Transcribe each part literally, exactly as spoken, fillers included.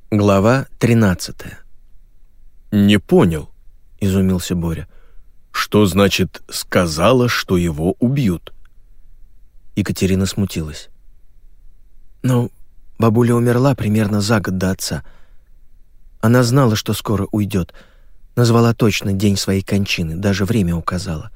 Глава тринадцатая. «Не понял», — изумился Боря. «Что значит «сказала, что его убьют»?» Екатерина смутилась. «Ну, бабуля умерла примерно за год до отца. Она знала, что скоро уйдет. Назвала точно день своей кончины, даже время указала.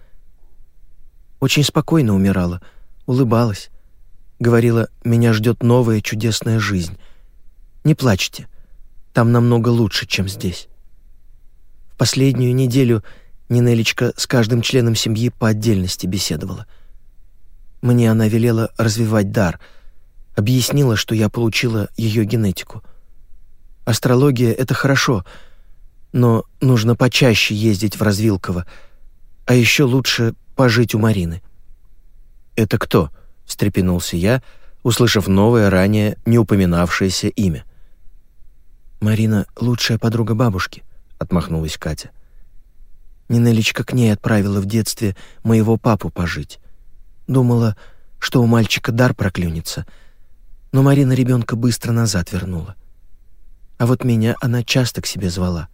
Очень спокойно умирала, улыбалась. Говорила, меня ждет новая чудесная жизнь. Не плачьте, там намного лучше, чем здесь. В последнюю неделю Нинелечка с каждым членом семьи по отдельности беседовала. Мне она велела развивать дар, объяснила, что я получила ее генетику. Астрология — это хорошо, но нужно почаще ездить в Развилково, а еще лучше пожить у Марины». «Это кто?» — встрепенулся я, услышав новое, ранее не упоминавшееся имя. «Марина — лучшая подруга бабушки», — отмахнулась Катя. «Нинелечка к ней отправила в детстве моего папу пожить. Думала, что у мальчика дар проклюнется, но Марина ребенка быстро назад вернула. А вот меня она часто к себе звала.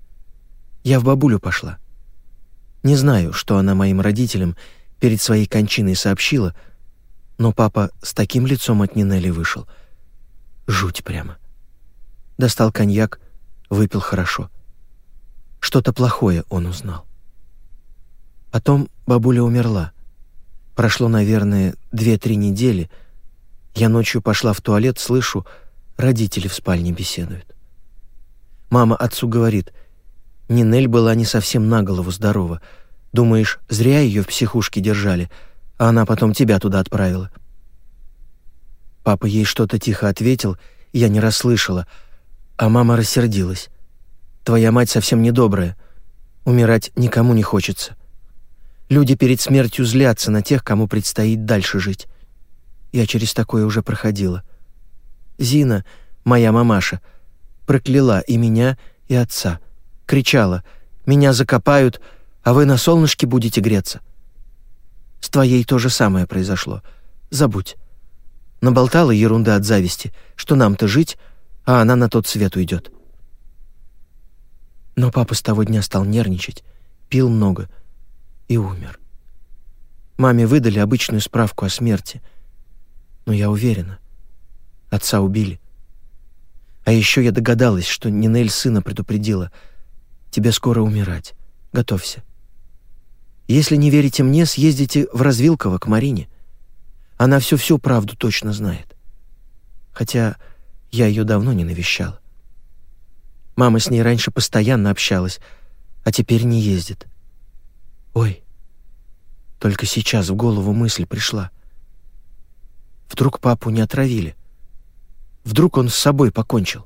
Я в бабулю пошла. Не знаю, что она моим родителям перед своей кончиной сообщила, но папа с таким лицом от Нинели вышел. Жуть прямо. Достал коньяк, выпил хорошо. Что-то плохое он узнал. Потом бабуля умерла. Прошло, наверное, две-три недели. Я ночью пошла в туалет, слышу, родители в спальне беседуют. Мама отцу говорит: «Нинель была не совсем на голову здорова. Думаешь, зря ее в психушке держали, а она потом тебя туда отправила?» Папа ей что-то тихо ответил, я не расслышала, а мама рассердилась. «Твоя мать совсем недобрая. Умирать никому не хочется. Люди перед смертью злятся на тех, кому предстоит дальше жить. Я через такое уже проходила. Зина, моя мамаша, прокляла и меня, и отца. Кричала: «Меня закопают, а вы на солнышке будете греться». С твоей то же самое произошло. Забудь. Наболтала ерунды от зависти, что нам-то жить, а она на тот свет уйдет». Но папа с того дня стал нервничать, пил много и умер. Маме выдали обычную справку о смерти, но я уверена, отца убили. А еще я догадалась, что Нинель сына предупредила: «Тебе скоро умирать, готовься. Если не верите мне, съездите в Развилково к Марине. Она всю-всю правду точно знает. Хотя я ее давно не навещала. Мама с ней раньше постоянно общалась, а теперь не ездит. Ой, только сейчас в голову мысль пришла. Вдруг папу не отравили? Вдруг он с собой покончил?»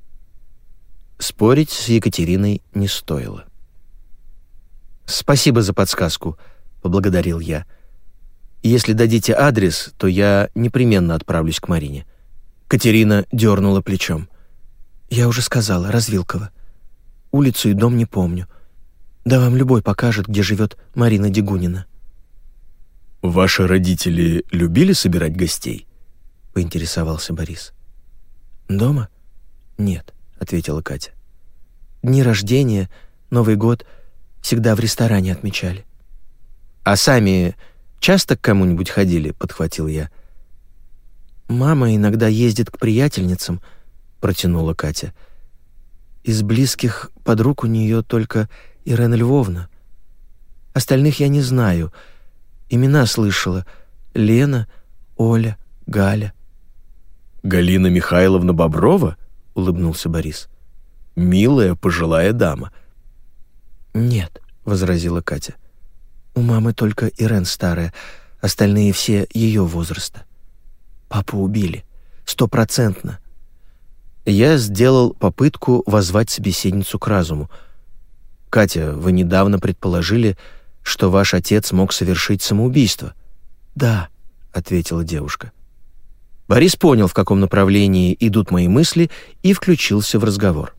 Спорить с Екатериной не стоило. «Спасибо за подсказку», — поблагодарил я. «Если дадите адрес, то я непременно отправлюсь к Марине». Катерина дернула плечом. «Я уже сказала, Развилково. Улицу и дом не помню. Да вам любой покажет, где живет Марина Дегунина». «Ваши родители любили собирать гостей?» — поинтересовался Борис. «Дома? Нет», — ответила Катя. «Дни рождения, Новый год всегда в ресторане отмечали». «А сами часто к кому-нибудь ходили?» — подхватил я. «Мама иногда ездит к приятельницам», — протянула Катя. «Из близких подруг у нее только Ирена Львовна. Остальных я не знаю. Имена слышала: Лена, Оля, Галя». «Галина Михайловна Боброва?» — улыбнулся Борис. «Милая пожилая дама». «Нет», — возразила Катя. «У мамы только Ирен старая, остальные все ее возраста. Папу убили. Стопроцентно». Я сделал попытку воззвать собеседницу к разуму. «Катя, вы недавно предположили, что ваш отец мог совершить самоубийство?» «Да», — ответила девушка. Борис понял, в каком направлении идут мои мысли, и включился в разговор.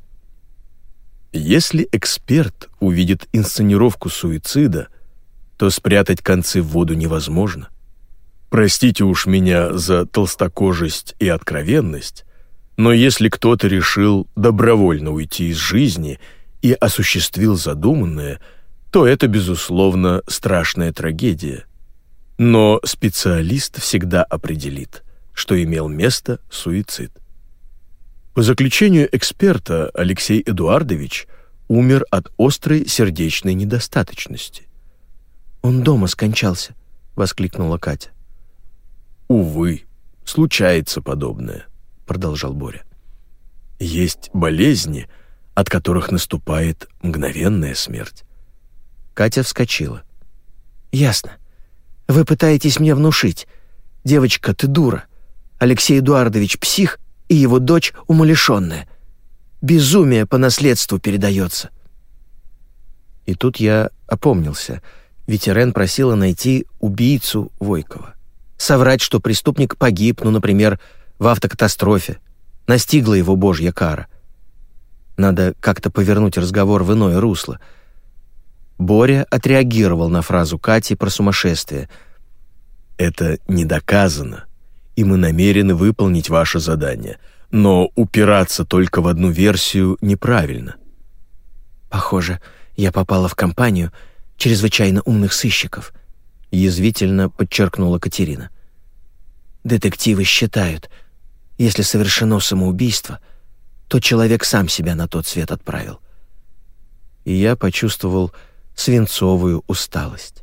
«Если эксперт увидит инсценировку суицида, то спрятать концы в воду невозможно. Простите уж меня за толстокожесть и откровенность, Но если кто-то решил добровольно уйти из жизни и осуществил задуманное, то это, безусловно, страшная трагедия. Но специалист всегда определит, что имел место суицид. По заключению эксперта, Алексей Эдуардович умер от острой сердечной недостаточности. «Он дома скончался», — воскликнула Катя. «Увы, случается подобное», — продолжал Боря. «Есть болезни, от которых наступает мгновенная смерть». Катя вскочила. «Ясно. Вы пытаетесь мне внушить. Девочка, ты дура. Алексей Эдуардович псих, и его дочь умалишенная. Безумие по наследству передается». И тут я опомнился, ведь Ирен просила найти убийцу Войкова. Соврать, что преступник погиб, ну, например, в автокатастрофе. Настигла его божья кара. Надо как-то повернуть разговор в иное русло. Боря отреагировал на фразу Кати про сумасшествие. «Это не доказано, и мы намерены выполнить ваше задание, но упираться только в одну версию неправильно». «Похоже, я попала в компанию чрезвычайно умных сыщиков», — язвительно подчеркнула Катерина. «Детективы считают, если совершено самоубийство, то человек сам себя на тот свет отправил». И я почувствовал свинцовую усталость.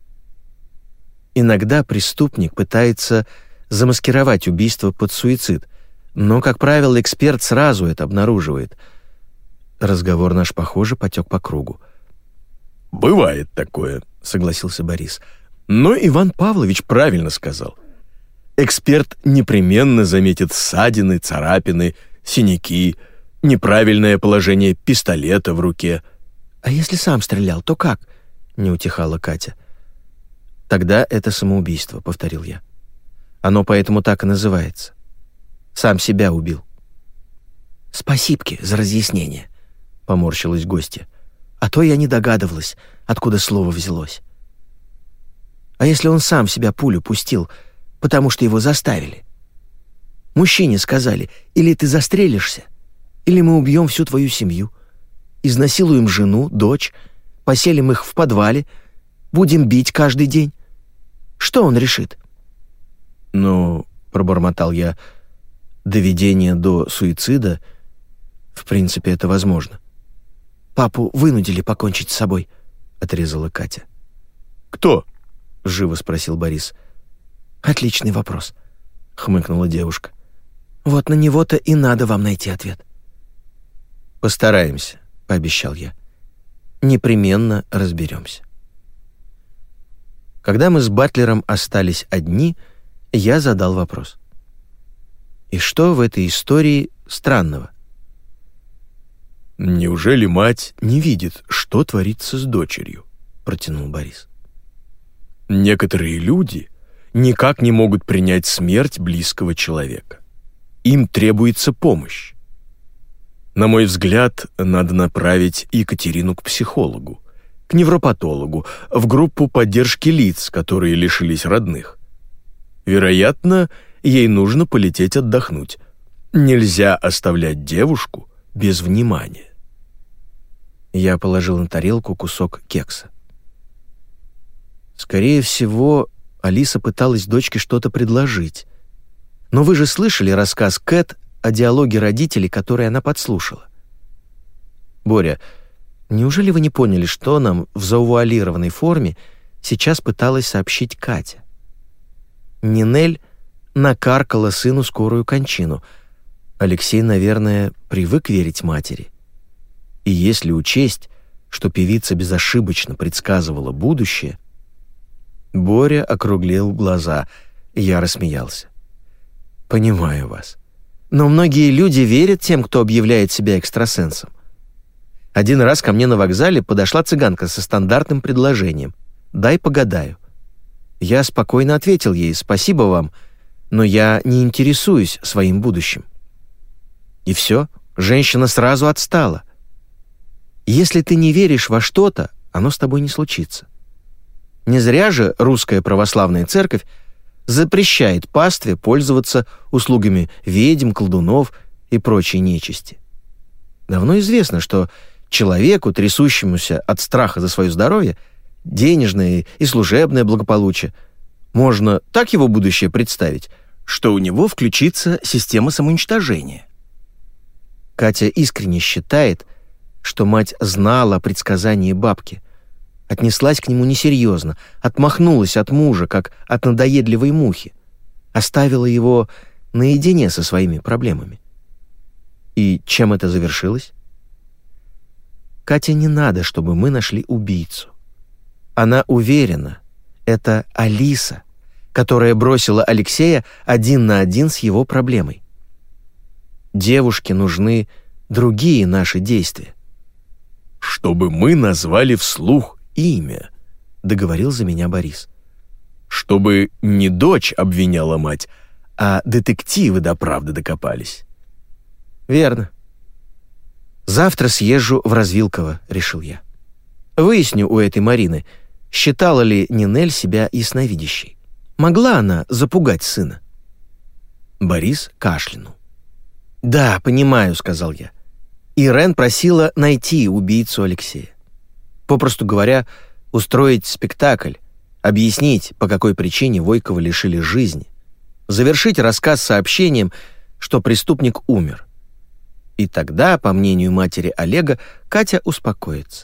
Иногда преступник пытается замаскировать убийство под суицид, но, как правило, эксперт сразу это обнаруживает. Разговор наш, похоже, потек по кругу. «Бывает такое», — согласился Борис. «Но Иван Павлович правильно сказал. Эксперт непременно заметит ссадины, царапины, синяки, неправильное положение пистолета в руке». «А если сам стрелял, то как?» — не утихала Катя. «Тогда это самоубийство», — повторил я. «Оно поэтому так и называется. Сам себя убил». «Спасибки за разъяснение», — поморщилась гостья. «А то я не догадывалась, откуда слово взялось». «А если он сам себя пулю пустил, потому что его заставили? Мужчине сказали, или ты застрелишься, или мы убьем всю твою семью, изнасилуем жену, дочь, поселим их в подвале, будем бить каждый день. Что он решит?» «Ну, — пробормотал я, — доведение до суицида, в принципе, это возможно». «Папу вынудили покончить с собой», — отрезала Катя. «Кто?» — живо спросил Борис. «Отличный вопрос», — хмыкнула девушка. «Вот на него-то и надо вам найти ответ». «Постараемся», — пообещал я. «Непременно разберемся». Когда мы с Батлером остались одни, я задал вопрос. «И что в этой истории странного?» «Неужели мать не видит, что творится с дочерью?» — протянул Борис. «Некоторые люди никак не могут принять смерть близкого человека. Им требуется помощь. На мой взгляд, надо направить Екатерину к психологу, к невропатологу, в группу поддержки лиц, которые лишились родных. Вероятно, ей нужно полететь отдохнуть. Нельзя оставлять девушку без внимания». Я положил на тарелку кусок кекса. Скорее всего, Алиса пыталась дочке что-то предложить. Но вы же слышали рассказ Кэт о диалоге родителей, который она подслушала. Боря, неужели вы не поняли, что нам в завуалированной форме сейчас пыталась сообщить Катя? Нинель накаркала сыну скорую кончину. Алексей, наверное, привык верить матери. И если учесть, что певица безошибочно предсказывала будущее... Боря округлил глаза, и я рассмеялся. «Понимаю вас. Но многие люди верят тем, кто объявляет себя экстрасенсом. Один раз ко мне на вокзале подошла цыганка со стандартным предложением: «Дай погадаю». Я спокойно ответил ей: «Спасибо вам, но я не интересуюсь своим будущим». И все, женщина сразу отстала. Если ты не веришь во что-то, оно с тобой не случится. Не зря же русская православная церковь запрещает пастве пользоваться услугами ведьм, колдунов и прочей нечисти. Давно известно, что человеку, трясущемуся от страха за свое здоровье, денежное и служебное благополучие, можно так его будущее представить, что у него включится система самоуничтожения. Катя искренне считает, что мать знала о предсказании бабки, отнеслась к нему несерьезно, отмахнулась от мужа, как от надоедливой мухи, оставила его наедине со своими проблемами. И чем это завершилось? Кате не надо, чтобы мы нашли убийцу. Она уверена, это Алиса, которая бросила Алексея один на один с его проблемой. Девушке нужны другие наши действия. «Чтобы мы назвали вслух имя», — договорил за меня Борис. «Чтобы не дочь обвиняла мать, а детективы до правды докопались». «Верно. Завтра съезжу в Развилково», — решил я. Выясню у этой Марины, считала ли Нинель себя ясновидящей. Могла она запугать сына? Борис кашлянул. «Да, понимаю», — сказал я. Ирен просила найти убийцу Алексея. Попросту говоря, устроить спектакль, объяснить, по какой причине Войкова лишили жизни, завершить рассказ сообщением, что преступник умер. И тогда, по мнению матери Олега, Катя успокоится.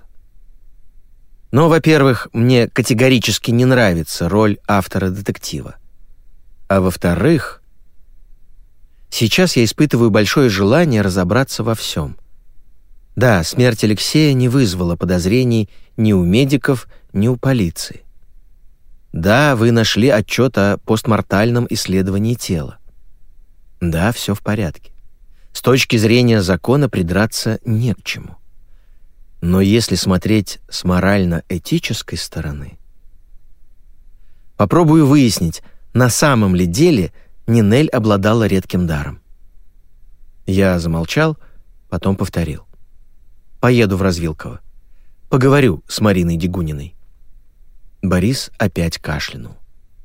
Но, во-первых, мне категорически не нравится роль автора детектива. А во-вторых, сейчас я испытываю большое желание разобраться во всем. Да, смерть Алексея не вызвала подозрений ни у медиков, ни у полиции. Да, вы нашли отчет о постмортальном исследовании тела. Да, все в порядке. С точки зрения закона придраться не к чему. Но если смотреть с морально-этической стороны, попробую выяснить, на самом ли деле Нинель обладала редким даром. Я замолчал, потом повторил. Поеду в Развилково. Поговорю с Мариной Дегуниной. Борис опять кашлянул.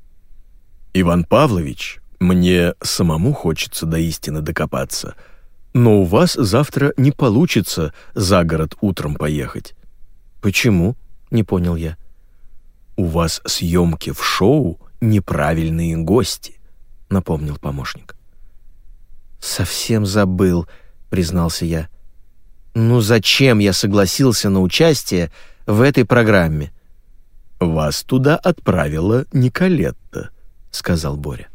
«Иван Павлович, мне самому хочется до истины докопаться, но у вас завтра не получится за город утром поехать». «Почему?» — не понял я. «У вас съемки в шоу «Неправильные гости», — напомнил помощник. «Совсем забыл», — признался я. «Ну зачем я согласился на участие в этой программе?» «Вас туда отправила Николетта», — сказал Боря.